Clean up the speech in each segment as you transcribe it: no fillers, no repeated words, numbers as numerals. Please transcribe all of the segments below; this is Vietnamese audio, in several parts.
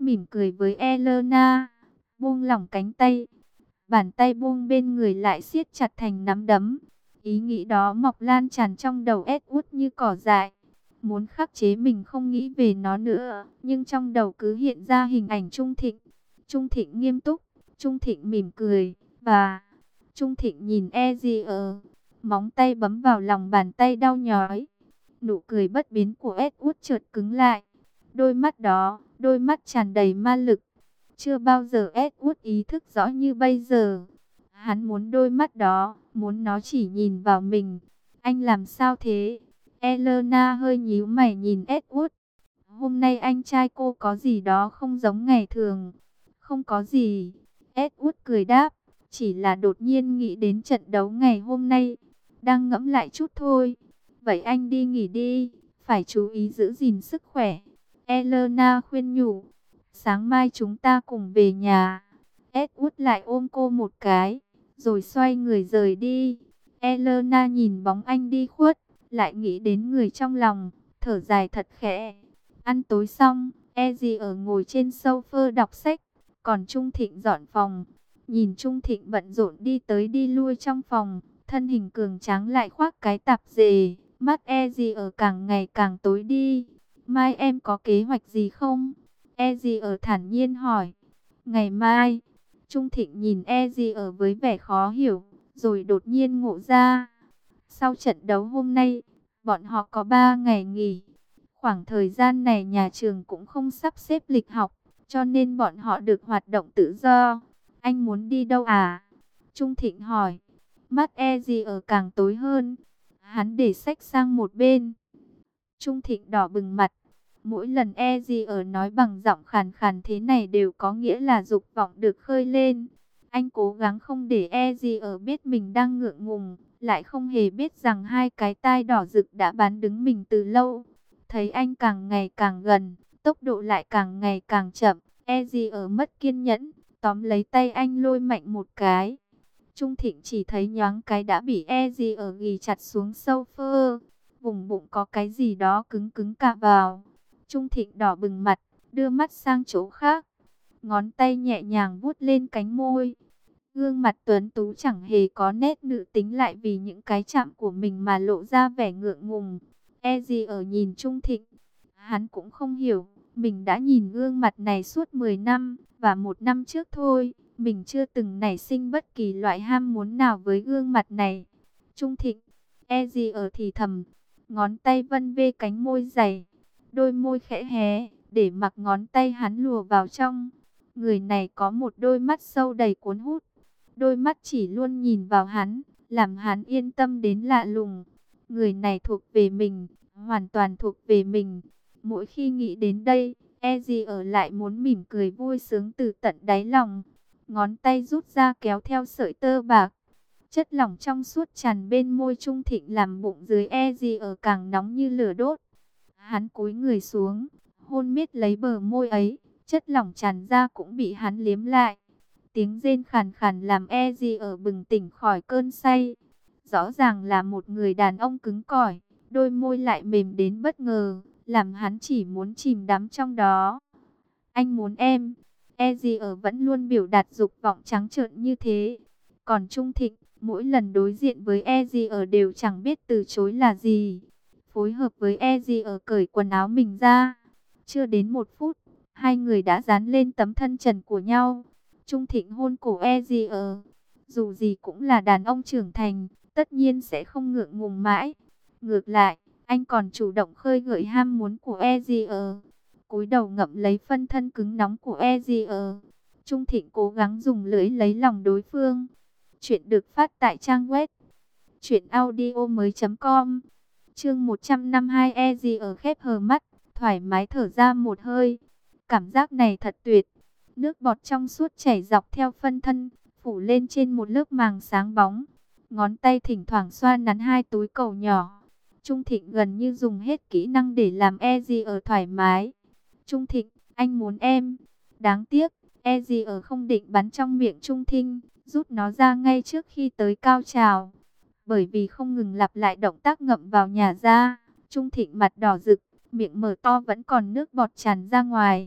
mỉm cười với Elena, buông lỏng cánh tay. Bàn tay buông bên người lại siết chặt thành nắm đấm. Ý nghĩ đó mọc lan tràn trong đầu Edward như cỏ dại. Muốn khắc chế mình không nghĩ về nó nữa, nhưng trong đầu cứ hiện ra hình ảnh Trung Thịnh. Trung Thịnh nghiêm túc, Trung Thịnh mỉm cười, và Trung Thịnh nhìn Ezier. Móng tay bấm vào lòng bàn tay đau nhói. Nụ cười bất biến của Edward chợt cứng lại. Đôi mắt đó, đôi mắt tràn đầy ma lực. Chưa bao giờ Edward ý thức rõ như bây giờ. Hắn muốn đôi mắt đó, muốn nó chỉ nhìn vào mình. Anh làm sao thế? Elena hơi nhíu mày nhìn Edward. Hôm nay anh trai cô có gì đó không giống ngày thường. Không có gì. Edward cười đáp. Chỉ là đột nhiên nghĩ đến trận đấu ngày hôm nay. Đang ngẫm lại chút thôi. Vậy anh đi nghỉ đi. Phải chú ý giữ gìn sức khỏe. Elena khuyên nhủ. Sáng mai chúng ta cùng về nhà. Edward lại ôm cô một cái. Rồi xoay người rời đi. Elena nhìn bóng anh đi khuất. Lại nghĩ đến người trong lòng. Thở dài thật khẽ. Ăn tối xong, Ezier ngồi trên sofa đọc sách, còn Trung Thịnh dọn phòng. Nhìn Trung Thịnh bận rộn đi tới đi lui trong phòng, thân hình cường tráng lại khoác cái tạp dề, mắt Ezier càng ngày càng tối đi. Mai em có kế hoạch gì không? Ezier thản nhiên hỏi. Ngày mai, Trung Thịnh nhìn Ezier với vẻ khó hiểu, rồi đột nhiên ngộ ra. Sau trận đấu hôm nay, bọn họ có 3 ngày nghỉ. Khoảng thời gian này nhà trường cũng không sắp xếp lịch học, cho nên bọn họ được hoạt động tự do. Anh muốn đi đâu à? Trung Thịnh hỏi. Mắt Ezier càng tối hơn. Hắn để sách sang một bên. Trung Thịnh đỏ bừng mặt. Mỗi lần Ezier nói bằng giọng khàn khàn thế này đều có nghĩa là dục vọng được khơi lên. Anh cố gắng không để Ezier biết mình đang ngượng ngùng, lại không hề biết rằng hai cái tai đỏ rực đã bán đứng mình từ lâu. Thấy anh càng ngày càng gần, tốc độ lại càng ngày càng chậm, Ezier mất kiên nhẫn, tóm lấy tay anh lôi mạnh một cái. Trung Thịnh chỉ thấy nhoáng cái đã bị Ezier ghì chặt xuống sofa, vùng bụng có cái gì đó cứng cứng cạp vào. Trung Thịnh đỏ bừng mặt, đưa mắt sang chỗ khác, ngón tay nhẹ nhàng vuốt lên cánh môi. Gương mặt tuấn tú chẳng hề có nét nữ tính, lại vì những cái chạm của mình mà lộ ra vẻ ngượng ngùng. Ezier nhìn Trung Thịnh, hắn cũng không hiểu, mình đã nhìn gương mặt này suốt 10 năm, và 1 năm trước thôi, mình chưa từng nảy sinh bất kỳ loại ham muốn nào với gương mặt này. Trung Thịnh, Ezier thì thầm, ngón tay vân vê cánh môi dày, đôi môi khẽ hé, để mặc ngón tay hắn lùa vào trong. Người này có một đôi mắt sâu đầy cuốn hút, đôi mắt chỉ luôn nhìn vào hắn, làm hắn yên tâm đến lạ lùng. Người này thuộc về mình, hoàn toàn thuộc về mình. Mỗi khi nghĩ đến đây, Ezier lại muốn mỉm cười vui sướng từ tận đáy lòng. Ngón tay rút ra kéo theo sợi tơ bạc. Chất lỏng trong suốt tràn bên môi Trung Thịnh làm bụng dưới Ezier càng nóng như lửa đốt. Hắn cúi người xuống, hôn miết lấy bờ môi ấy, chất lỏng tràn ra cũng bị hắn liếm lại. Tiếng rên khàn khàn làm Ezier bừng tỉnh khỏi cơn say. Rõ ràng là một người đàn ông cứng cỏi, đôi môi lại mềm đến bất ngờ, làm hắn chỉ muốn chìm đắm trong đó. Anh muốn em. Ezier vẫn luôn biểu đạt dục vọng trắng trợn như thế. Còn Trung Thịnh, mỗi lần đối diện với Ezier đều chẳng biết từ chối là gì. Phối hợp với Ezier cởi quần áo mình ra. Chưa đến 1 phút, hai người đã dán lên tấm thân trần của nhau. Trung Thịnh hôn cổ Ezier. Dù gì cũng là đàn ông trưởng thành, tất nhiên sẽ không ngượng ngùng mãi. Ngược lại, anh còn chủ động khơi gợi ham muốn của Ezier. Cúi đầu ngậm lấy phân thân cứng nóng của Ezier. Trung Thịnh cố gắng dùng lưỡi lấy lòng đối phương. Chuyện được phát tại trang web truyệnaudiomoi.com. Chương 152. Ezier khép hờ mắt, thoải mái thở ra một hơi. Cảm giác này thật tuyệt. Nước bọt trong suốt chảy dọc theo phân thân, phủ lên trên một lớp màng sáng bóng. Ngón tay thỉnh thoảng xoa nắn hai túi cầu nhỏ. Trung Thịnh gần như dùng hết kỹ năng để làm Ezier thoải mái. Trung Thịnh, anh muốn em. Đáng tiếc, Ezier không định bắn trong miệng Trung Thịnh, rút nó ra ngay trước khi tới cao trào. Bởi vì không ngừng lặp lại động tác ngậm vào nhả ra, Trung Thịnh mặt đỏ rực, miệng mở to vẫn còn nước bọt tràn ra ngoài.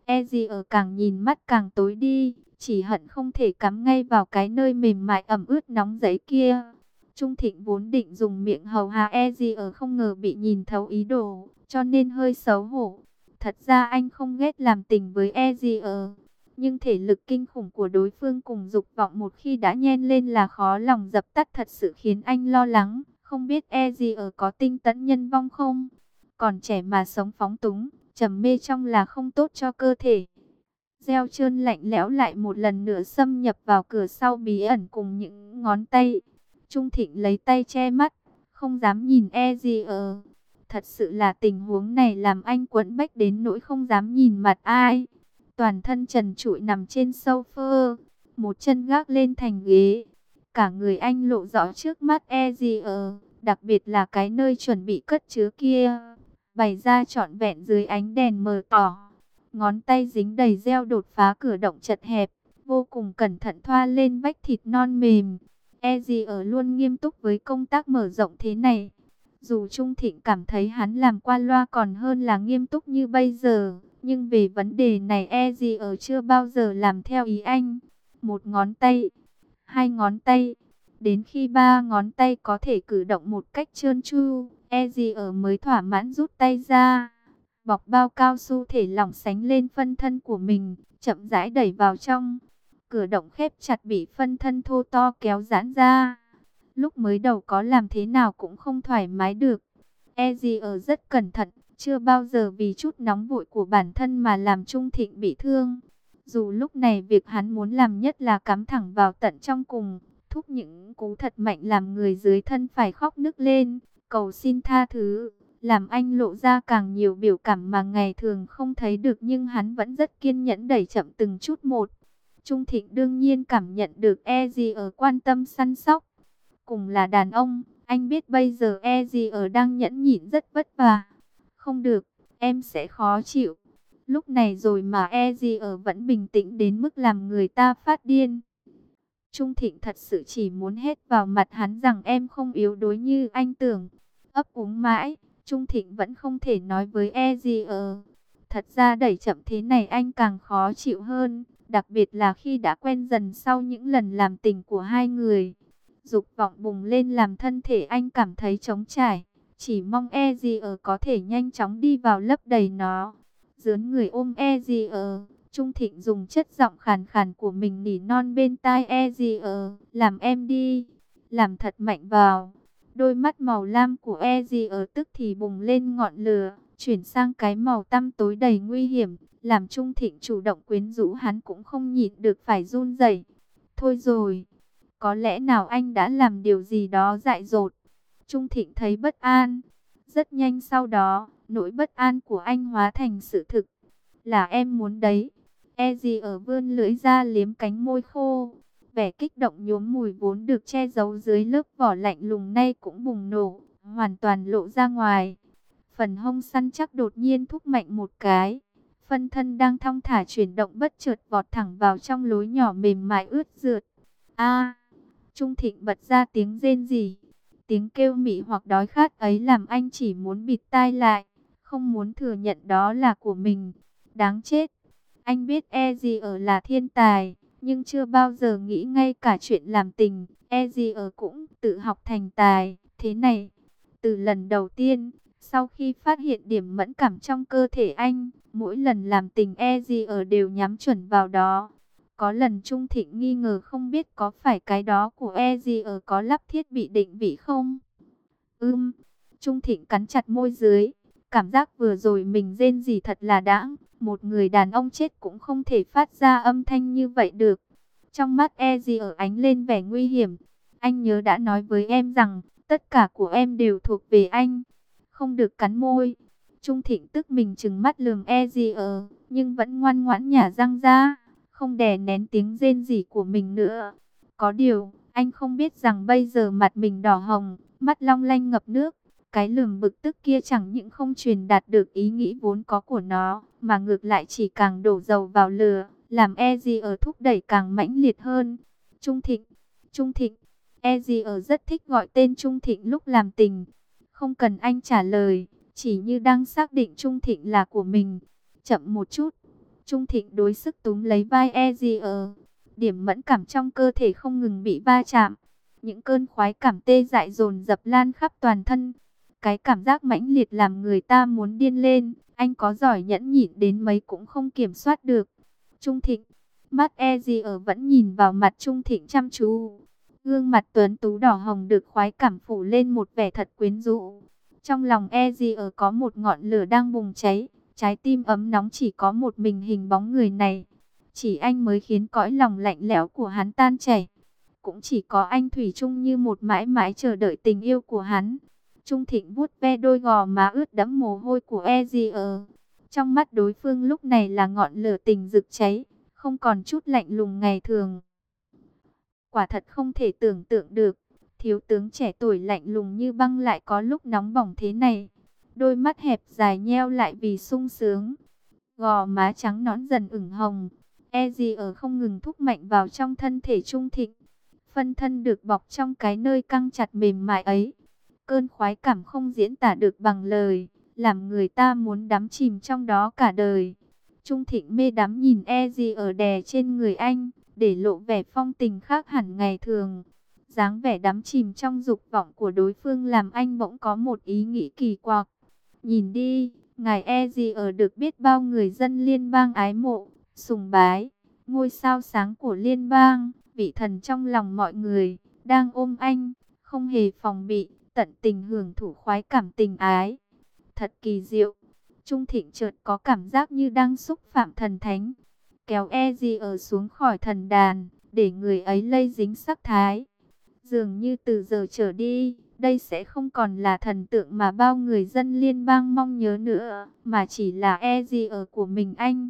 E gì ở càng nhìn mắt càng tối đi, chỉ hận không thể cắm ngay vào cái nơi mềm mại ẩm ướt nóng giấy kia. Trung Thịnh vốn định dùng miệng hầu hạ E gì ở, không ngờ bị nhìn thấu ý đồ, cho nên hơi xấu hổ. Thật ra anh không ghét làm tình với E gì ở, nhưng thể lực kinh khủng của đối phương cùng dục vọng một khi đã nhen lên là khó lòng dập tắt, thật sự khiến anh lo lắng. Không biết E gì ở có tinh tấn nhân vong không? Còn trẻ mà sống phóng túng, trầm mê trong là không tốt cho cơ thể. Gieo trơn lạnh lẽo lại một lần nữa xâm nhập vào cửa sau bí ẩn cùng những ngón tay. Trung Thịnh lấy tay che mắt, không dám nhìn E gì ở. Thật sự là tình huống này làm anh quẫn bách đến nỗi không dám nhìn mặt ai. Toàn thân trần trụi nằm trên sofa, một chân gác lên thành ghế. Cả người anh lộ rõ trước mắt E gì ở, đặc biệt là cái nơi chuẩn bị cất chứa kia, bày ra trọn vẹn dưới ánh đèn mờ tỏ. Ngón tay dính đầy gel đột phá cửa động chật hẹp, vô cùng cẩn thận thoa lên vách thịt non mềm. E gì ở luôn nghiêm túc với công tác mở rộng thế này. Dù Trung Thịnh cảm thấy hắn làm qua loa còn hơn là nghiêm túc như bây giờ, nhưng về vấn đề này E gì ở chưa bao giờ làm theo ý anh. Một ngón tay, hai ngón tay, đến khi ba ngón tay có thể cử động một cách trơn tru, E gì ở mới thỏa mãn rút tay ra. Bọc bao cao su thể lỏng sánh lên phân thân của mình, chậm rãi đẩy vào trong. Cửa động khép chặt bị phân thân thô to kéo giãn ra. Lúc mới đầu có làm thế nào cũng không thoải mái được. E gì ở rất cẩn thận, chưa bao giờ vì chút nóng vội của bản thân mà làm Trung Thịnh bị thương. Dù lúc này việc hắn muốn làm nhất là cắm thẳng vào tận trong cùng, thúc những cú thật mạnh làm người dưới thân phải khóc nức lên, cầu xin tha thứ, làm anh lộ ra càng nhiều biểu cảm mà ngày thường không thấy được, nhưng hắn vẫn rất kiên nhẫn đẩy chậm từng chút một. Trung Thịnh đương nhiên cảm nhận được E gì ở quan tâm săn sóc. Cùng là đàn ông, anh biết bây giờ E gì ở đang nhẫn nhịn rất vất vả. Không được, em sẽ khó chịu. Lúc này rồi mà E gì ở vẫn bình tĩnh đến mức làm người ta phát điên. Trung Thịnh thật sự chỉ muốn hét vào mặt hắn rằng em không yếu đuối như anh tưởng. Ấp úng mãi, Trung Thịnh vẫn không thể nói với E gì ở. Thật ra đẩy chậm thế này anh càng khó chịu hơn, đặc biệt là khi đã quen dần sau những lần làm tình của hai người. Dục vọng bùng lên làm thân thể anh cảm thấy trống trải, chỉ mong E gì ở có thể nhanh chóng đi vào lấp đầy nó. Dướn người ôm E gì ở, Trung Thịnh dùng chất giọng khàn khàn của mình nỉ non bên tai E gì ở, làm em đi, làm thật mạnh vào. Đôi mắt màu lam của E gì ở tức thì bùng lên ngọn lửa, chuyển sang cái màu tăm tối đầy nguy hiểm, làm Trung Thịnh chủ động quyến rũ hắn cũng không nhịn được phải run rẩy. Thôi rồi, có lẽ nào anh đã làm điều gì đó dại dột? Trung Thịnh thấy bất an. Rất nhanh sau đó, nỗi bất an của anh hóa thành sự thực. Là em muốn đấy. E gì ở vươn lưỡi ra liếm cánh môi khô. Vẻ kích động nhuốm mùi vốn được che giấu dưới lớp vỏ lạnh lùng nay cũng bùng nổ, hoàn toàn lộ ra ngoài. Phần hông săn chắc đột nhiên thúc mạnh một cái. Phân thân đang thong thả chuyển động bất chợt vọt thẳng vào trong lối nhỏ mềm mại ướt rượt. A! Trung Thịnh bật ra tiếng rên rỉ. Tiếng kêu mị hoặc đói khát ấy làm anh chỉ muốn bịt tai lại, không muốn thừa nhận đó là của mình. Đáng chết! Anh biết E gì ở là thiên tài, nhưng chưa bao giờ nghĩ ngay cả chuyện làm tình, E gì ở cũng tự học thành tài, thế này. Từ lần đầu tiên, sau khi phát hiện điểm mẫn cảm trong cơ thể anh, mỗi lần làm tình E gì ở đều nhắm chuẩn vào đó. Có lần Trung Thịnh nghi ngờ không biết có phải cái đó của E gì ở có lắp thiết bị định vị không? Trung Thịnh cắn chặt môi dưới. Cảm giác vừa rồi mình rên rỉ thật là đãng. Một người đàn ông chết cũng không thể phát ra âm thanh như vậy được. Trong mắt E gì ở ánh lên vẻ nguy hiểm. Anh nhớ đã nói với em rằng tất cả của em đều thuộc về anh. Không được cắn môi. Trung Thịnh tức mình trừng mắt lườm E gì ở, nhưng vẫn ngoan ngoãn nhả răng ra, không đè nén tiếng rên rỉ của mình nữa. Có điều, anh không biết rằng bây giờ mặt mình đỏ hồng, mắt long lanh ngập nước. Cái lườm bực tức kia chẳng những không truyền đạt được ý nghĩ vốn có của nó, mà ngược lại chỉ càng đổ dầu vào lửa, làm E gì ở thúc đẩy càng mãnh liệt hơn. Trung Thịnh, Trung Thịnh, E gì ở rất thích gọi tên Trung Thịnh lúc làm tình. Không cần anh trả lời, chỉ như đang xác định Trung Thịnh là của mình. Chậm một chút. Trung Thịnh đối sức túm lấy vai Ezier. Điểm mẫn cảm trong cơ thể không ngừng bị va chạm. Những cơn khoái cảm tê dại dồn dập lan khắp toàn thân. Cái cảm giác mãnh liệt làm người ta muốn điên lên. Anh có giỏi nhẫn nhịn đến mấy cũng không kiểm soát được. Trung Thịnh, mắt Ezier vẫn nhìn vào mặt Trung Thịnh chăm chú. Gương mặt tuấn tú đỏ hồng được khoái cảm phủ lên một vẻ thật quyến rũ. Trong lòng Ezier có một ngọn lửa đang bùng cháy. Trái tim ấm nóng chỉ có một mình hình bóng người này. Chỉ anh mới khiến cõi lòng lạnh lẽo của hắn tan chảy. Cũng chỉ có anh thủy chung như một mãi mãi chờ đợi tình yêu của hắn. Trung Thịnh vuốt ve đôi gò má ướt đẫm mồ hôi của Ezier. Trong mắt đối phương lúc này là ngọn lửa tình rực cháy, không còn chút lạnh lùng ngày thường. Quả thật không thể tưởng tượng được, thiếu tướng trẻ tuổi lạnh lùng như băng lại có lúc nóng bỏng thế này. Đôi mắt hẹp dài nheo lại vì sung sướng. Gò má trắng nõn dần ửng hồng. Ezier không ngừng thúc mạnh vào trong thân thể Trung Thịnh. Phân thân được bọc trong cái nơi căng chặt mềm mại ấy. Cơn khoái cảm không diễn tả được bằng lời, làm người ta muốn đắm chìm trong đó cả đời. Trung Thịnh mê đắm nhìn Ezier đè trên người anh, để lộ vẻ phong tình khác hẳn ngày thường. Dáng vẻ đắm chìm trong dục vọng của đối phương làm anh bỗng có một ý nghĩ kỳ quặc. Nhìn đi, ngài Ezier được biết bao người dân liên bang ái mộ, sùng bái. Ngôi sao sáng của liên bang, vị thần trong lòng mọi người, đang ôm anh, không hề phòng bị, tận tình hưởng thụ khoái cảm tình ái. Thật kỳ diệu. Trung Thịnh chợt có cảm giác như đang xúc phạm thần thánh. Kéo Ezier xuống khỏi thần đàn, để người ấy lây dính sắc thái. Dường như từ giờ trở đi, đây sẽ không còn là thần tượng mà bao người dân liên bang mong nhớ nữa, mà chỉ là Ezier của mình anh.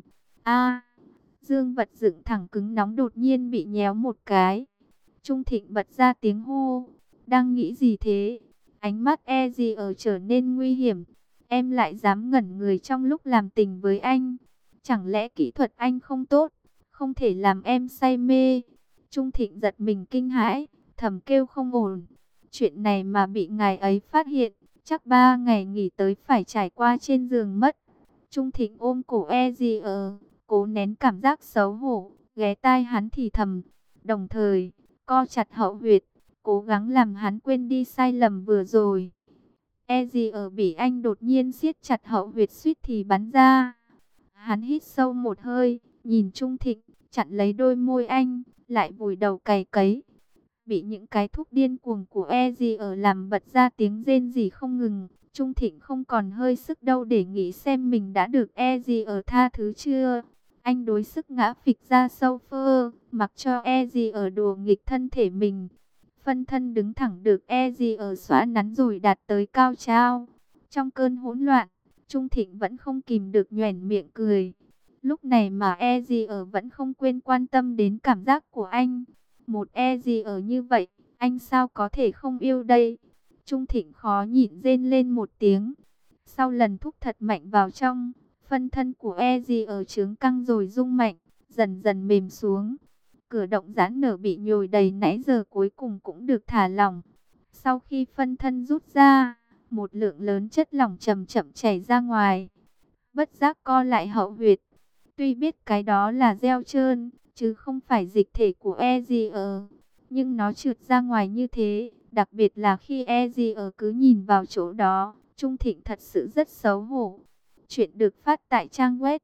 Dương vật dựng thẳng cứng nóng đột nhiên bị nhéo một cái. Trung Thịnh bật ra tiếng hô. Đang nghĩ gì thế? Ánh mắt Ezier trở nên nguy hiểm. Em lại dám ngẩn người trong lúc làm tình với anh. Chẳng lẽ kỹ thuật anh không tốt, không thể làm em say mê? Trung Thịnh giật mình kinh hãi, thầm kêu không ổn. Chuyện này mà bị ngài ấy phát hiện, chắc 3 ngày nghỉ tới phải trải qua trên giường mất. Trung Thịnh ôm cổ Ezier, cố nén cảm giác xấu hổ, ghé tai hắn thì thầm, đồng thời co chặt hậu huyệt, cố gắng làm hắn quên đi sai lầm vừa rồi. Ezier bị anh đột nhiên siết chặt hậu huyệt suýt thì bắn ra. Hắn hít sâu một hơi, nhìn Trung Thịnh, chặn lấy đôi môi anh, lại vùi đầu cày cấy. Bị những cái thúc điên cuồng của Ezier làm bật ra tiếng rên rỉ không ngừng. Trung Thịnh không còn hơi sức đâu để nghĩ xem mình đã được Ezier tha thứ chưa. Anh đối sức ngã phịch ra sofa, mặc cho Ezier đùa nghịch thân thể mình. Phân thân đứng thẳng được Ezier xóa nắn rồi đạt tới cao trao. Trong cơn hỗn loạn, Trung Thịnh vẫn không kìm được nhoẻn miệng cười. Lúc này mà Ezier vẫn không quên quan tâm đến cảm giác của anh. Một Ezier như vậy, anh sao có thể không yêu đây? Trung Thịnh khó nhịn rên lên một tiếng. Sau lần thúc thật mạnh vào trong, phân thân của Ezier trướng căng rồi rung mạnh, dần dần mềm xuống. Cửa động giãn nở bị nhồi đầy nãy giờ cuối cùng cũng được thả lỏng. Sau khi phân thân rút ra, một lượng lớn chất lỏng chậm chậm chảy ra ngoài. Bất giác co lại hậu huyệt. Tuy biết cái đó là gel trơn, chứ không phải dịch thể của Ezier, nhưng nó trượt ra ngoài như thế, đặc biệt là khi Ezier cứ nhìn vào chỗ đó, Trung Thịnh thật sự rất xấu hổ. Chuyện được phát tại trang web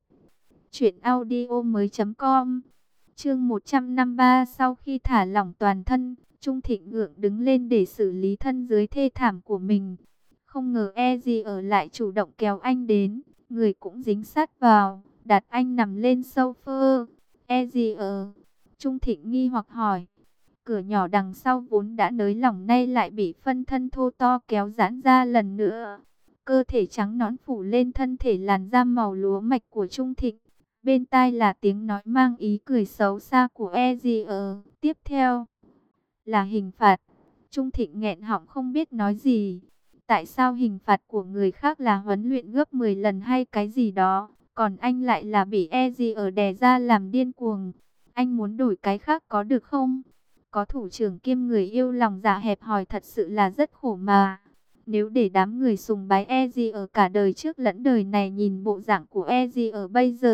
truyệnaudiomoi.com. Chương 153. Sau khi thả lỏng toàn thân, Trung Thịnh ngượng đứng lên để xử lý thân dưới thê thảm của mình. Không ngờ Ezier lại chủ động kéo anh đến, người cũng dính sát vào, đặt anh nằm lên sofa. Ezier, Trung Thịnh nghi hoặc hỏi. Cửa nhỏ đằng sau vốn đã nới lỏng nay lại bị phân thân thô to kéo giãn ra lần nữa. Cơ thể trắng nõn phủ lên thân thể làn da màu lúa mạch của Trung Thịnh. Bên tai là tiếng nói mang ý cười xấu xa của Ezier. Tiếp theo là hình phạt. Trung Thịnh nghẹn họng không biết nói gì. Tại sao hình phạt của người khác là huấn luyện gấp 10 lần hay cái gì đó, còn anh lại là bị Ezier đè ra làm điên cuồng? Anh muốn đổi cái khác có được không? Có thủ trưởng kiêm người yêu lòng dạ hẹp hòi thật sự là rất khổ mà. Nếu để đám người sùng bái Ezier cả đời trước lẫn đời này nhìn bộ dạng của Ezier bây giờ,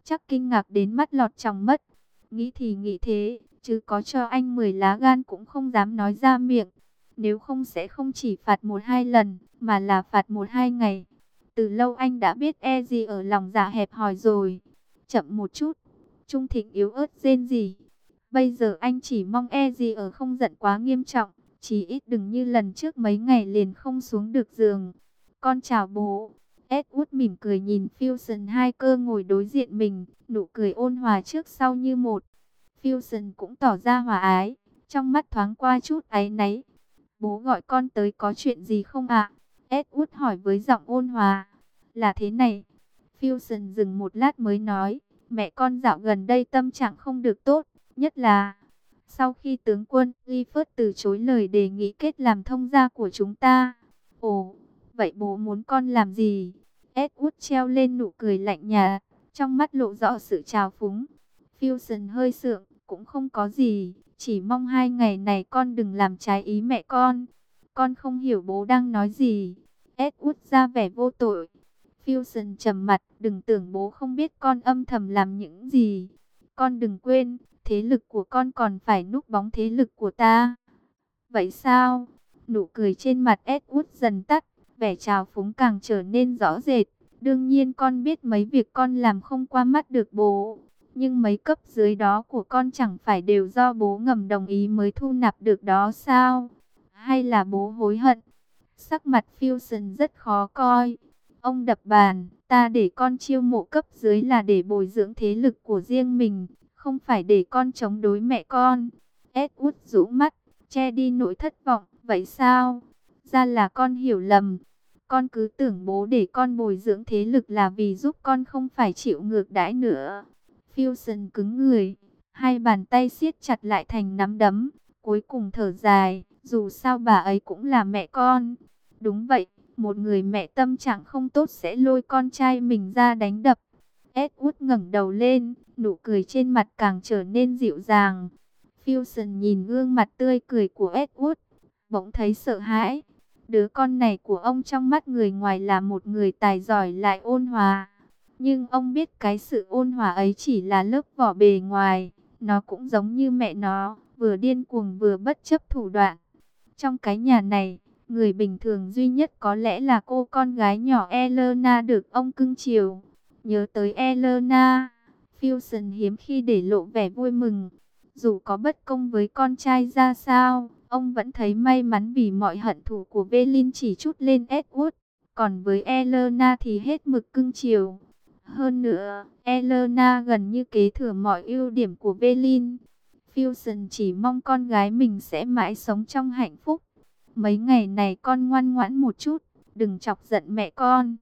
chắc kinh ngạc đến mắt lọt tròng mất. Nghĩ thì nghĩ thế, chứ có cho anh 10 lá gan cũng không dám nói ra miệng. Nếu không sẽ không chỉ phạt 1-2 lần, mà là phạt 1-2 ngày. Từ lâu anh đã biết gì ở lòng dạ hẹp hòi rồi. Chậm một chút. Trung Thịnh yếu ớt rên rỉ. Bây giờ anh chỉ mong gì ở không giận quá nghiêm trọng. Chỉ ít đừng như lần trước mấy ngày liền không xuống được giường. Con chào bố. Edward mỉm cười nhìn Fusion hai cơ ngồi đối diện mình. Nụ cười ôn hòa trước sau như một. Fusion cũng tỏ ra hòa ái. Trong mắt thoáng qua chút áy náy. Bố gọi con tới có chuyện gì không ạ? Edward hỏi với giọng ôn hòa. Là thế này. Fusion dừng một lát mới nói. Mẹ con dạo gần đây tâm trạng không được tốt. Nhất là sau khi tướng quân Gifford từ chối lời đề nghị kết làm thông gia của chúng ta. Ồ, vậy bố muốn con làm gì? Edward treo lên nụ cười lạnh nhạt, trong mắt lộ rõ sự trào phúng. Fusion hơi sượng, cũng không có gì, chỉ mong 2 ngày này con đừng làm trái ý mẹ con. Con không hiểu bố đang nói gì. Edward ra vẻ vô tội. Fusion trầm mặt, đừng tưởng bố không biết con âm thầm làm những gì. Con đừng quên, thế lực của con còn phải núp bóng thế lực của ta. Vậy sao? Nụ cười trên mặt Edward dần tắt, vẻ trào phúng càng trở nên rõ rệt. Đương nhiên con biết mấy việc con làm không qua mắt được bố. Nhưng mấy cấp dưới đó của con chẳng phải đều do bố ngầm đồng ý mới thu nạp được đó sao? Hay là bố hối hận? Sắc mặt Fusion rất khó coi. Ông đập bàn, ta để con chiêu mộ cấp dưới là để bồi dưỡng thế lực của riêng mình, không phải để con chống đối mẹ con. Edward rũ mắt, che đi nỗi thất vọng. Vậy sao? Ra là con hiểu lầm. Con cứ tưởng bố để con bồi dưỡng thế lực là vì giúp con không phải chịu ngược đãi nữa. Fusion cứng người, hai bàn tay siết chặt lại thành nắm đấm, cuối cùng thở dài, dù sao bà ấy cũng là mẹ con. Đúng vậy, một người mẹ tâm trạng không tốt sẽ lôi con trai mình ra đánh đập. Edward ngẩng đầu lên, nụ cười trên mặt càng trở nên dịu dàng. Fusion nhìn gương mặt tươi cười của Edward, bỗng thấy sợ hãi. Đứa con này của ông trong mắt người ngoài là một người tài giỏi lại ôn hòa. Nhưng ông biết cái sự ôn hòa ấy chỉ là lớp vỏ bề ngoài. Nó cũng giống như mẹ nó, vừa điên cuồng vừa bất chấp thủ đoạn. Trong cái nhà này, người bình thường duy nhất có lẽ là cô con gái nhỏ Elena được ông cưng chiều. Nhớ tới Elena, Fusion hiếm khi để lộ vẻ vui mừng. Dù có bất công với con trai ra sao, ông vẫn thấy may mắn vì mọi hận thù của Velin chỉ trút lên Edward. Còn với Elena thì hết mực cưng chiều. Hơn nữa, Elena gần như kế thừa mọi ưu điểm của Velin. Fusion chỉ mong con gái mình sẽ mãi sống trong hạnh phúc. Mấy ngày này con ngoan ngoãn một chút, đừng chọc giận mẹ con.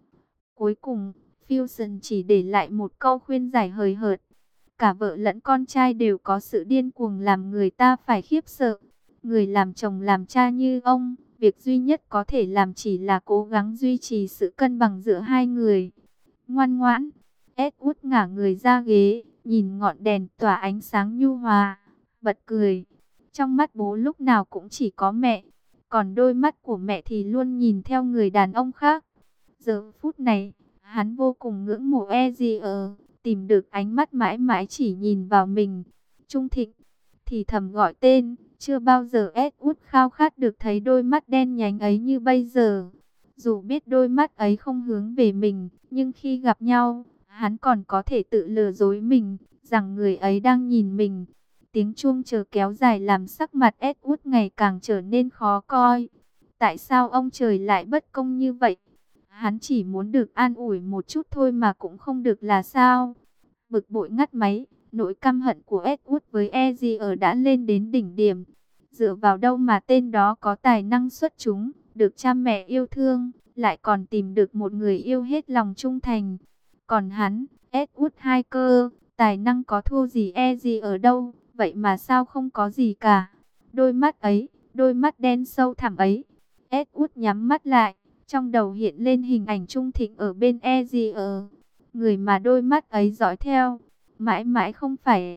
Cuối cùng, Fusion chỉ để lại một câu khuyên giải hời hợt. Cả vợ lẫn con trai đều có sự điên cuồng làm người ta phải khiếp sợ. Người làm chồng làm cha như ông, việc duy nhất có thể làm chỉ là cố gắng duy trì sự cân bằng giữa hai người. Ngoan ngoãn, Edward ngả người ra ghế, nhìn ngọn đèn tỏa ánh sáng nhu hòa, bật cười. Trong mắt bố lúc nào cũng chỉ có mẹ, còn đôi mắt của mẹ thì luôn nhìn theo người đàn ông khác. Giờ phút này, hắn vô cùng ngưỡng mộ Ezier, tìm được ánh mắt mãi mãi chỉ nhìn vào mình. Trung Thịnh, thì thầm gọi tên, chưa bao giờ Edward khao khát được thấy đôi mắt đen nhánh ấy như bây giờ. Dù biết đôi mắt ấy không hướng về mình, nhưng khi gặp nhau, hắn còn có thể tự lừa dối mình, rằng người ấy đang nhìn mình. Tiếng chuông chờ kéo dài làm sắc mặt Edward ngày càng trở nên khó coi. Tại sao ông trời lại bất công như vậy? Hắn chỉ muốn được an ủi một chút thôi mà cũng không được là sao? Bực bội ngắt máy, nỗi căm hận của Edward với Ezier đã lên đến đỉnh điểm. Dựa vào đâu mà tên đó có tài năng xuất chúng, được cha mẹ yêu thương, lại còn tìm được một người yêu hết lòng trung thành. Còn hắn, Edward hai cơ, tài năng có thua gì Ezier đâu, vậy mà sao không có gì cả. Đôi mắt ấy, đôi mắt đen sâu thẳm ấy. Edward nhắm mắt lại, trong đầu hiện lên hình ảnh Trung Thịnh ở bên Ezier. Người mà đôi mắt ấy dõi theo, mãi mãi không phải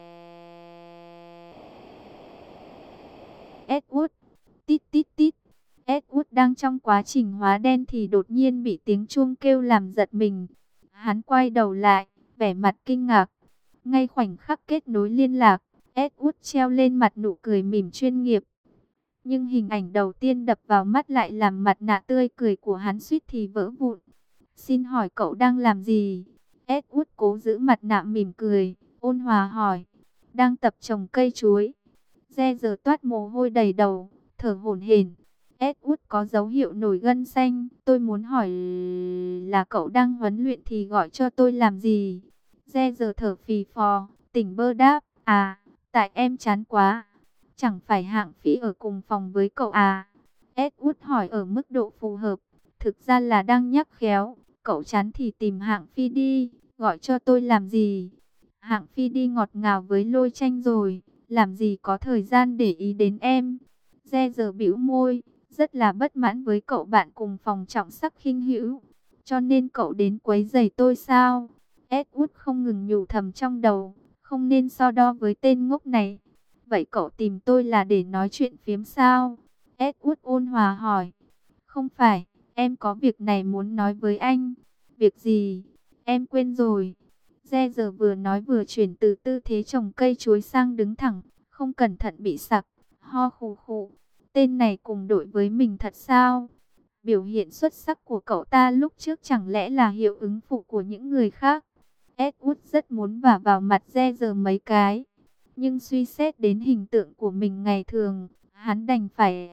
Edward. Tít tít tít. Edward đang trong quá trình hóa đen thì đột nhiên bị tiếng chuông kêu làm giật mình. Hắn quay đầu lại, vẻ mặt kinh ngạc. Ngay khoảnh khắc kết nối liên lạc, Edward treo lên mặt nụ cười mỉm chuyên nghiệp. Nhưng hình ảnh đầu tiên đập vào mắt lại làm mặt nạ tươi cười của hắn suýt thì vỡ vụn. Xin hỏi cậu đang làm gì? Edward cố giữ mặt nạ mỉm cười, ôn hòa hỏi. Đang tập trồng cây chuối. Re giờ toát mồ hôi đầy đầu, thở hổn hển. Edward có dấu hiệu nổi gân xanh. Tôi muốn hỏi là cậu đang huấn luyện thì gọi cho tôi làm gì? Re giờ thở phì phò, tỉnh bơ đáp. À, tại em chán quá. Chẳng phải Hạng Phỉ ở cùng phòng với cậu à? Edward hỏi ở mức độ phù hợp. Thực ra là đang nhắc khéo. Cậu chán thì tìm Hạng Phi đi. Gọi cho tôi làm gì? Hạng Phi đi ngọt ngào với Lôi Tranh rồi. Làm gì có thời gian để ý đến em? Re giờ bĩu môi. Rất là bất mãn với cậu bạn cùng phòng trọng sắc khinh hữu. Cho nên cậu đến quấy rầy tôi sao? Edward không ngừng nhủ thầm trong đầu. Không nên so đo với tên ngốc này. Vậy cậu tìm tôi là để nói chuyện phiếm sao? Edward ôn hòa hỏi. Không phải, em có việc này muốn nói với anh. Việc gì? Em quên rồi. Re giờ vừa nói vừa chuyển từ tư thế trồng cây chuối sang đứng thẳng, không cẩn thận bị sặc, ho khù khụ. Tên này cùng đội với mình thật sao? Biểu hiện xuất sắc của cậu ta lúc trước chẳng lẽ là hiệu ứng phụ của những người khác? Edward rất muốn vả vào mặt Re giờ mấy cái. Nhưng suy xét đến hình tượng của mình ngày thường, hắn đành phải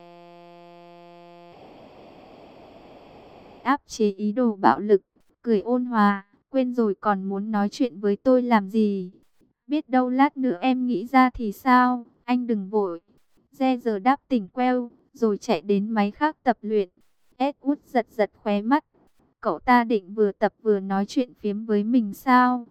áp chế ý đồ bạo lực, cười ôn hòa, quên rồi còn muốn nói chuyện với tôi làm gì? Biết đâu lát nữa em nghĩ ra thì sao, anh đừng vội. Re giờ đáp tỉnh queo, rồi chạy đến máy khác tập luyện. Edward giật giật khóe mắt. Cậu ta định vừa tập vừa nói chuyện phiếm với mình sao?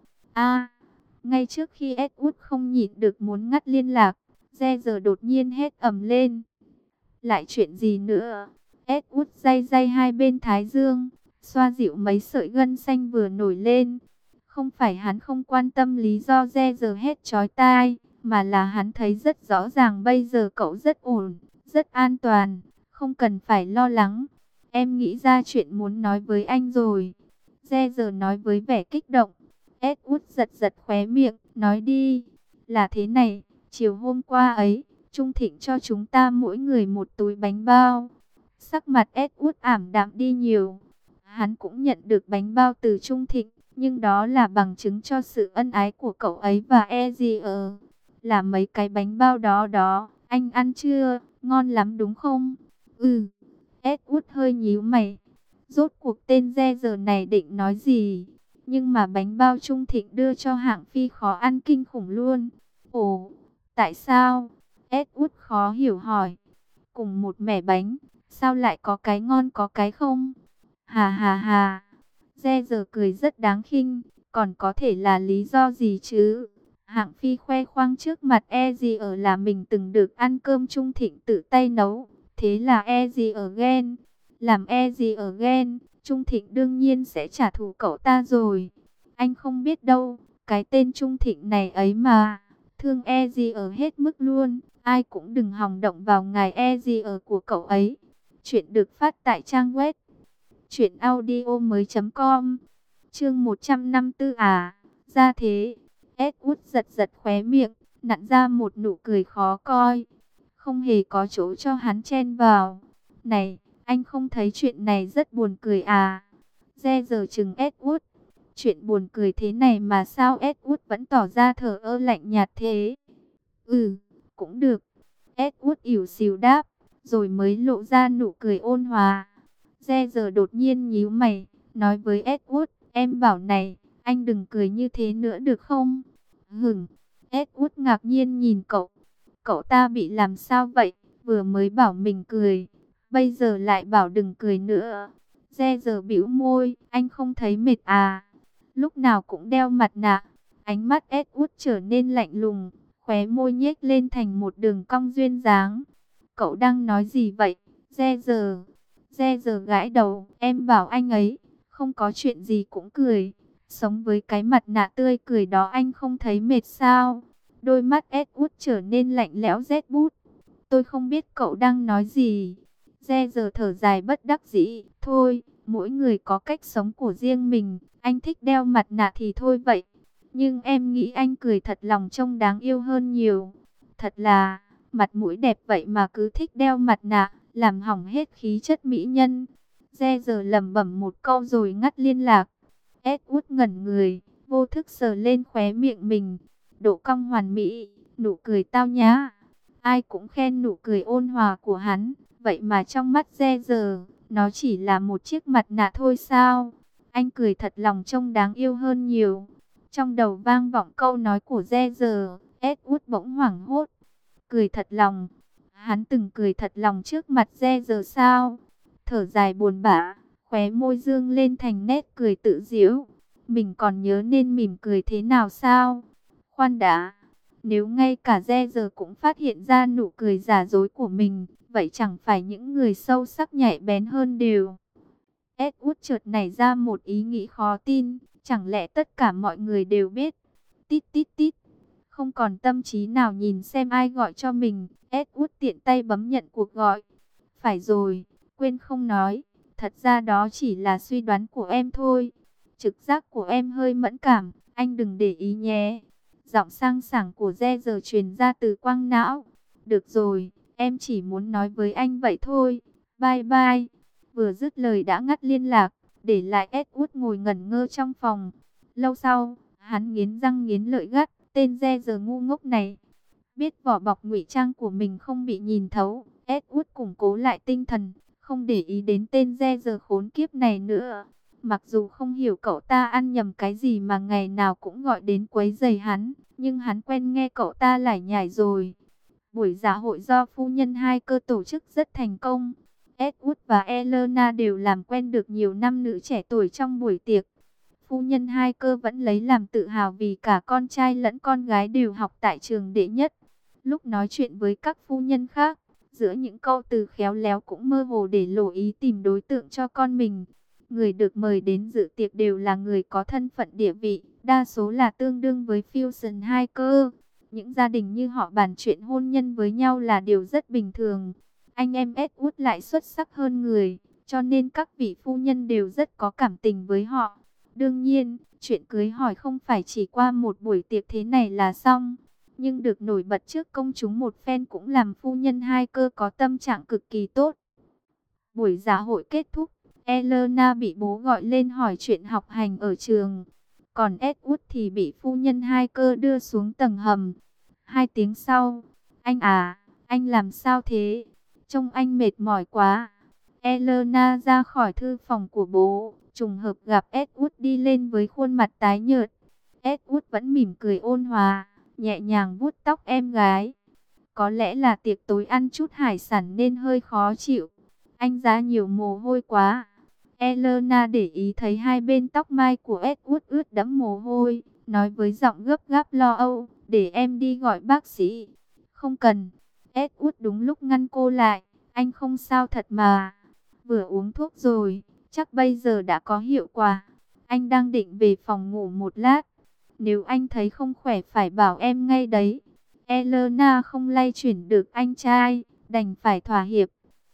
Ngay trước khi Edward không nhịn được muốn ngắt liên lạc, Re giờ đột nhiên hét ầm lên. Lại chuyện gì nữa? Edward day day hai bên thái dương, xoa dịu mấy sợi gân xanh vừa nổi lên. Không phải hắn không quan tâm lý do Re giờ hét chói tai, mà là hắn thấy rất rõ ràng bây giờ cậu rất ổn, rất an toàn, không cần phải lo lắng. Em nghĩ ra chuyện muốn nói với anh rồi. Re giờ nói với vẻ kích động. Edward giật giật khóe miệng, nói đi. Là thế này, chiều hôm qua ấy, Trung Thịnh cho chúng ta mỗi người một túi bánh bao. Sắc mặt Edward ảm đạm đi nhiều. Hắn cũng nhận được bánh bao từ Trung Thịnh, nhưng đó là bằng chứng cho sự ân ái của cậu ấy và Ezier. Là mấy cái bánh bao đó, anh ăn chưa? Ngon lắm đúng không? Ừ. Edward hơi nhíu mày. Rốt cuộc tên Re giờ này định nói gì? Nhưng mà bánh bao Trung Thịnh đưa cho Hạng Phi khó ăn kinh khủng luôn. Ồ, tại sao? Edward khó hiểu hỏi. Cùng một mẻ bánh, sao lại có cái ngon có cái không? Hà hà hà. Re giờ cười rất đáng khinh. Còn có thể là lý do gì chứ? Hạng Phi khoe khoang trước mặt Ezier là mình từng được ăn cơm Trung Thịnh tự tay nấu. Thế là Ezier ghen. Làm Ezier ghen, Trung Thịnh đương nhiên sẽ trả thù cậu ta rồi. Anh không biết đâu, cái tên Trung Thịnh này ấy mà. Thương Ezier hết mức luôn. Ai cũng đừng hòng động vào ngài Ezier của cậu ấy. Chuyện được phát tại trang web truyệnaudiomoi.com. Chương 154 à, ra thế. Edward giật giật khóe miệng, nặn ra một nụ cười khó coi. Không hề có chỗ cho hắn chen vào. Này, anh không thấy chuyện này rất buồn cười à? Re giờ chừng Edward. Chuyện buồn cười thế này mà sao Edward vẫn tỏ ra thờ ơ lạnh nhạt thế? Ừ, cũng được. Edward ỉu xìu đáp, rồi mới lộ ra nụ cười ôn hòa. Re giờ đột nhiên nhíu mày, nói với Edward, em bảo này, anh đừng cười như thế nữa được không? Hửng, Edward ngạc nhiên nhìn cậu. Cậu ta bị làm sao vậy? Vừa mới bảo mình cười, bây giờ lại bảo đừng cười nữa. Re giờ bĩu môi, anh không thấy mệt à? Lúc nào cũng đeo mặt nạ. Ánh mắt Edward trở nên lạnh lùng, khóe môi nhếch lên thành một đường cong duyên dáng. Cậu đang nói gì vậy? Re giờ. Re giờ gãi đầu, em bảo anh ấy, không có chuyện gì cũng cười. Sống với cái mặt nạ tươi cười đó anh không thấy mệt sao? Đôi mắt Edward trở nên lạnh lẽo rét bút. Tôi không biết cậu đang nói gì. Re giờ thở dài bất đắc dĩ. Thôi, Mỗi người có cách sống của riêng mình, anh thích đeo mặt nạ thì thôi vậy. Nhưng em nghĩ anh cười thật lòng trông đáng yêu hơn nhiều. Thật là, mặt mũi đẹp vậy mà cứ thích đeo mặt nạ, làm hỏng hết khí chất mỹ nhân. Re giờ lẩm bẩm một câu rồi ngắt liên lạc. Edward ngẩn người, vô thức sờ lên khóe miệng mình. Độ cong hoàn mỹ, nụ cười tao nhã. Ai cũng khen nụ cười ôn hòa của hắn. Vậy mà trong mắt Re giờ, nó chỉ là một chiếc mặt nạ thôi sao? Anh cười thật lòng trông đáng yêu hơn nhiều. Trong đầu vang vọng câu nói của Re giờ, Edward bỗng hoảng hốt. Cười thật lòng. Hắn từng cười thật lòng trước mặt Re giờ sao? Thở dài buồn bã, khóe môi dương lên thành nét cười tự giễu. Mình còn nhớ nên mỉm cười thế nào sao? Khoan đã, nếu ngay cả Re giờ cũng phát hiện ra nụ cười giả dối của mình, vậy chẳng phải những người sâu sắc nhạy bén hơn đều. Edward chợt nảy ra một ý nghĩ khó tin, chẳng lẽ tất cả mọi người đều biết? Tít tít tít, không còn tâm trí nào nhìn xem ai gọi cho mình, Edward tiện tay bấm nhận cuộc gọi. Phải rồi, quên không nói, thật ra đó chỉ là suy đoán của em thôi. Trực giác của em hơi mẫn cảm, anh đừng để ý nhé. Giọng sang sảng của Re giờ truyền ra từ quang não. Được rồi, em chỉ muốn nói với anh vậy thôi. Bye bye. Vừa dứt lời đã ngắt liên lạc, để lại Edward ngồi ngẩn ngơ trong phòng. Lâu sau, hắn nghiến răng nghiến lợi gắt, tên Re giờ ngu ngốc này. Biết vỏ bọc ngụy trang của mình không bị nhìn thấu, Edward củng cố lại tinh thần, không để ý đến tên Re giờ khốn kiếp này nữa. Mặc dù không hiểu cậu ta ăn nhầm cái gì mà ngày nào cũng gọi đến quấy rầy hắn, nhưng hắn quen nghe cậu ta lải nhải rồi. Buổi dạ hội do phu nhân hai cơ tổ chức rất thành công. Edward và Elena đều làm quen được nhiều nam nữ trẻ tuổi trong buổi tiệc. Phu nhân hai cơ vẫn lấy làm tự hào vì cả con trai lẫn con gái đều học tại trường đệ nhất. Lúc nói chuyện với các phu nhân khác, giữa những câu từ khéo léo cũng mơ hồ để lộ ý tìm đối tượng cho con mình. Người được mời đến dự tiệc đều là người có thân phận địa vị, đa số là tương đương với Fusion hai cơ. Những gia đình như họ bàn chuyện hôn nhân với nhau là điều rất bình thường. Anh em Edward lại xuất sắc hơn người, cho nên các vị phu nhân đều rất có cảm tình với họ. Đương nhiên, chuyện cưới hỏi không phải chỉ qua một buổi tiệc thế này là xong. Nhưng được nổi bật trước công chúng một phen cũng làm phu nhân hai cơ có tâm trạng cực kỳ tốt. Buổi dạ hội kết thúc, Elena bị bố gọi lên hỏi chuyện học hành ở trường. Còn Edward thì bị phu nhân hai cơ đưa xuống tầng hầm. 2 tiếng sau, anh làm sao thế? Trông anh mệt mỏi quá. Elena ra khỏi thư phòng của bố, trùng hợp gặp Edward đi lên với khuôn mặt tái nhợt. Edward vẫn mỉm cười ôn hòa, nhẹ nhàng vuốt tóc em gái. Có lẽ là tiệc tối ăn chút hải sản nên hơi khó chịu. Anh ra nhiều mồ hôi quá. Elena để ý thấy hai bên tóc mai của Edward ướt đẫm mồ hôi, nói với giọng gấp gáp lo âu, để em đi gọi bác sĩ. Không cần. Edward đúng lúc ngăn cô lại. Anh không sao thật mà. Vừa uống thuốc rồi, chắc bây giờ đã có hiệu quả. Anh đang định về phòng ngủ một lát. Nếu anh thấy không khỏe phải bảo em ngay đấy. Elena không lay chuyển được anh trai, đành phải thỏa hiệp.